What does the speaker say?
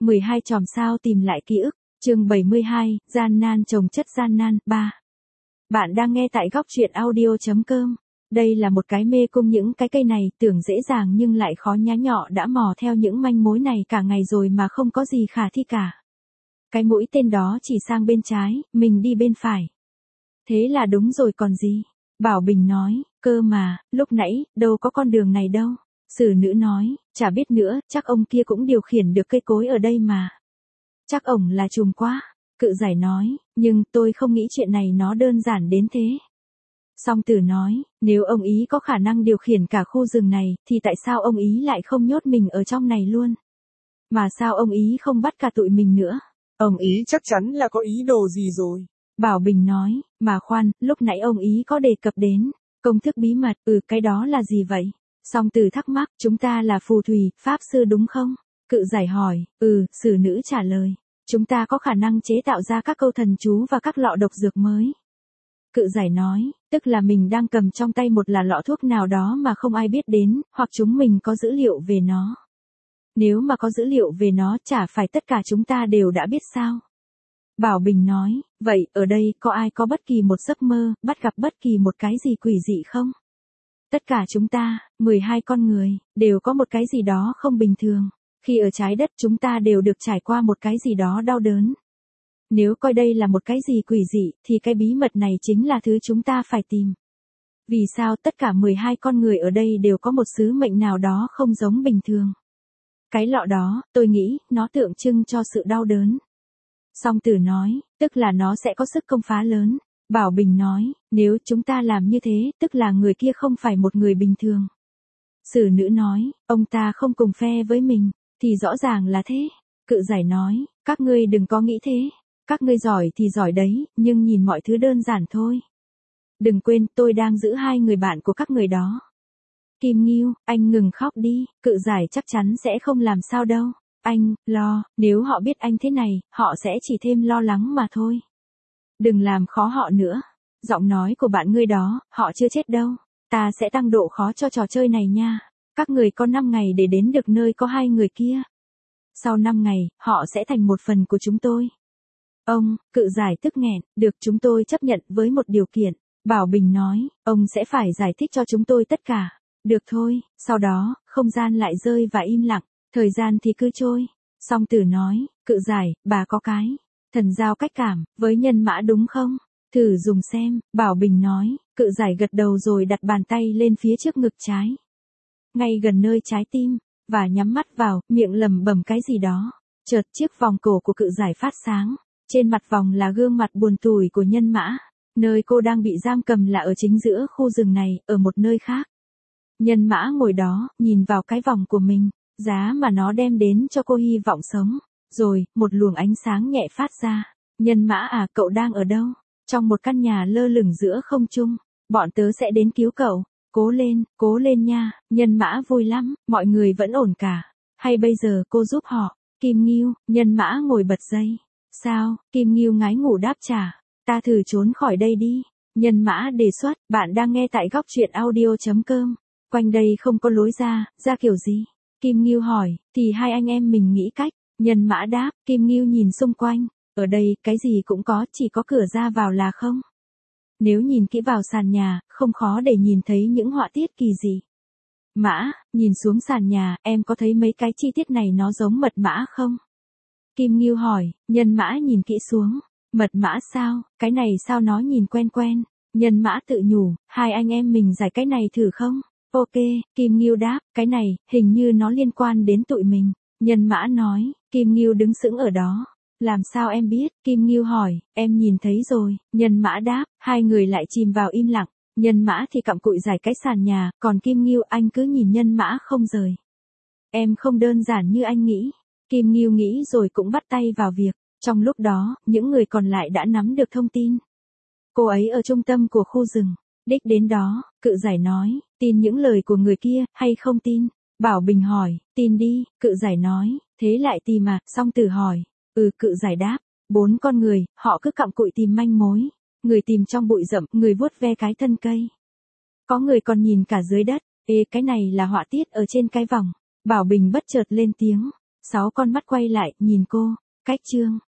12 chòm sao tìm lại ký ức, chương 72, gian nan chồng chất gian nan, 3. Bạn đang nghe tại góc truyện audio.com. Đây là một cái mê cung, những cái cây này tưởng dễ dàng nhưng lại khó nhá nhọ đã mò theo những manh mối này cả ngày rồi mà không có gì khả thi cả. Cái mũi tên đó chỉ sang bên trái, mình đi bên phải. Thế là đúng rồi còn gì? Bảo Bình nói, cơ mà, lúc nãy, đâu có con đường này đâu. Sử nữ nói, chả biết nữa, chắc ông kia cũng điều khiển được cây cối ở đây mà. Chắc ổng là trùm quá. Cự giải nói, nhưng tôi không nghĩ chuyện này nó đơn giản đến thế. Song Tử nói, nếu ông ý có khả năng điều khiển cả khu rừng này, thì tại sao ông ý lại không nhốt mình ở trong này luôn? Mà sao ông ý không bắt cả tụi mình nữa? Ông ý chắc chắn là có ý đồ gì rồi. Bảo Bình nói, mà khoan, lúc nãy ông ý có đề cập đến công thức bí mật, cái đó là gì vậy? Song Tử thắc mắc, chúng ta là phù thủy, pháp sư đúng không? Cự giải hỏi, Sử nữ trả lời, chúng ta có khả năng chế tạo ra các câu thần chú và các lọ độc dược mới. Cự giải nói, tức là mình đang cầm trong tay một là lọ thuốc nào đó mà không ai biết đến, hoặc chúng mình có dữ liệu về nó. Nếu mà có dữ liệu về nó chả phải tất cả chúng ta đều đã biết sao? Bảo Bình nói, vậy ở đây có ai có bất kỳ một giấc mơ, bắt gặp bất kỳ một cái gì quỷ dị không? Tất cả chúng ta, 12 con người, đều có một cái gì đó không bình thường. Khi ở trái đất chúng ta đều được trải qua một cái gì đó đau đớn. Nếu coi đây là một cái gì quỷ dị, thì cái bí mật này chính là thứ chúng ta phải tìm. Vì sao tất cả 12 con người ở đây đều có một sứ mệnh nào đó không giống bình thường? Cái lọ đó, tôi nghĩ, nó tượng trưng cho sự đau đớn. Song Tử nói, tức là nó sẽ có sức công phá lớn. Bảo Bình nói, nếu chúng ta làm như thế, tức là người kia không phải một người bình thường. Sử nữ nói, ông ta không cùng phe với mình, thì rõ ràng là thế. Cự giải nói, các ngươi đừng có nghĩ thế. Các ngươi giỏi thì giỏi đấy, nhưng nhìn mọi thứ đơn giản thôi. Đừng quên, tôi đang giữ 2 người bạn của các người đó. Kim Ngưu, anh ngừng khóc đi, cự giải chắc chắn sẽ không làm sao đâu. Anh, lo, nếu họ biết anh thế này, họ sẽ chỉ thêm lo lắng mà thôi. Đừng làm khó họ nữa. Giọng nói của bạn ngươi đó, họ chưa chết đâu. Ta sẽ tăng độ khó cho trò chơi này nha. Các người có 5 ngày để đến được nơi có 2 người kia. Sau 5 ngày, họ sẽ thành một phần của chúng tôi. Ông, cự giải tức nghẹn, được chúng tôi chấp nhận với một điều kiện. Bảo Bình nói, ông sẽ phải giải thích cho chúng tôi tất cả. Được thôi, sau đó, không gian lại rơi và im lặng, thời gian thì cứ trôi. Song Tử nói, cự giải, bà có cái thần giao cách cảm với nhân mã đúng không? Thử dùng xem, Bảo Bình nói, cự giải gật đầu rồi đặt bàn tay lên phía trước ngực trái. Ngay gần nơi trái tim, và nhắm mắt vào, miệng lẩm bẩm cái gì đó. Chợt chiếc vòng cổ của cự giải phát sáng. Trên mặt vòng là gương mặt buồn tủi của nhân mã. Nơi cô đang bị giam cầm là ở chính giữa khu rừng này, ở một nơi khác. Nhân mã ngồi đó, nhìn vào cái vòng của mình, giá mà nó đem đến cho cô hy vọng sống. Rồi, một luồng ánh sáng nhẹ phát ra. Nhân mã à, cậu đang ở đâu? Trong một căn nhà lơ lửng giữa không trung. Bọn tớ sẽ đến cứu cậu. Cố lên nha. Nhân mã vui lắm, mọi người vẫn ổn cả. Hay bây giờ cô giúp họ? Kim Ngưu, nhân mã ngồi bật dậy. Sao? Kim Ngưu ngái ngủ đáp trả. Ta thử trốn khỏi đây đi. Nhân mã đề xuất, bạn đang nghe tại góc truyện audio.com. Quanh đây không có lối ra kiểu gì? Kim Ngưu hỏi, thì 2 anh em mình nghĩ cách. Nhân mã đáp, Kim Ngưu nhìn xung quanh. Ở đây, cái gì cũng có, chỉ có cửa ra vào là không. Nếu nhìn kỹ vào sàn nhà, không khó để nhìn thấy những họa tiết kỳ dị. Mã, nhìn xuống sàn nhà, em có thấy mấy cái chi tiết này nó giống mật mã không? Kim Ngưu hỏi, nhân mã nhìn kỹ xuống. Mật mã sao, cái này sao nó nhìn quen quen? Nhân mã tự nhủ, 2 anh em mình giải cái này thử không? Ok, Kim Ngưu đáp, cái này, hình như nó liên quan đến tụi mình. Nhân mã nói, Kim Ngưu đứng sững ở đó. Làm sao em biết? Kim Ngưu hỏi, em nhìn thấy rồi. Nhân mã đáp, 2 người lại chìm vào im lặng. Nhân mã thì cặm cụi giải cái sàn nhà, còn Kim Ngưu anh cứ nhìn nhân mã không rời. Em không đơn giản như anh nghĩ. Kim Ngưu nghĩ rồi cũng bắt tay vào việc. Trong lúc đó, những người còn lại đã nắm được thông tin. Cô ấy ở trung tâm của khu rừng. Đích đến đó, cự giải nói, tin những lời của người kia, hay không tin? Bảo Bình hỏi, tin đi, cự giải nói, thế lại tìm à? Song Tử hỏi, cự giải đáp, 4 con người, họ cứ cặm cụi tìm manh mối. Người tìm trong bụi rậm, người vuốt ve cái thân cây. Có người còn nhìn cả dưới đất, cái này là họa tiết ở trên cái vòng. Bảo Bình bất chợt lên tiếng, 6 con mắt quay lại, nhìn cô. Cách chương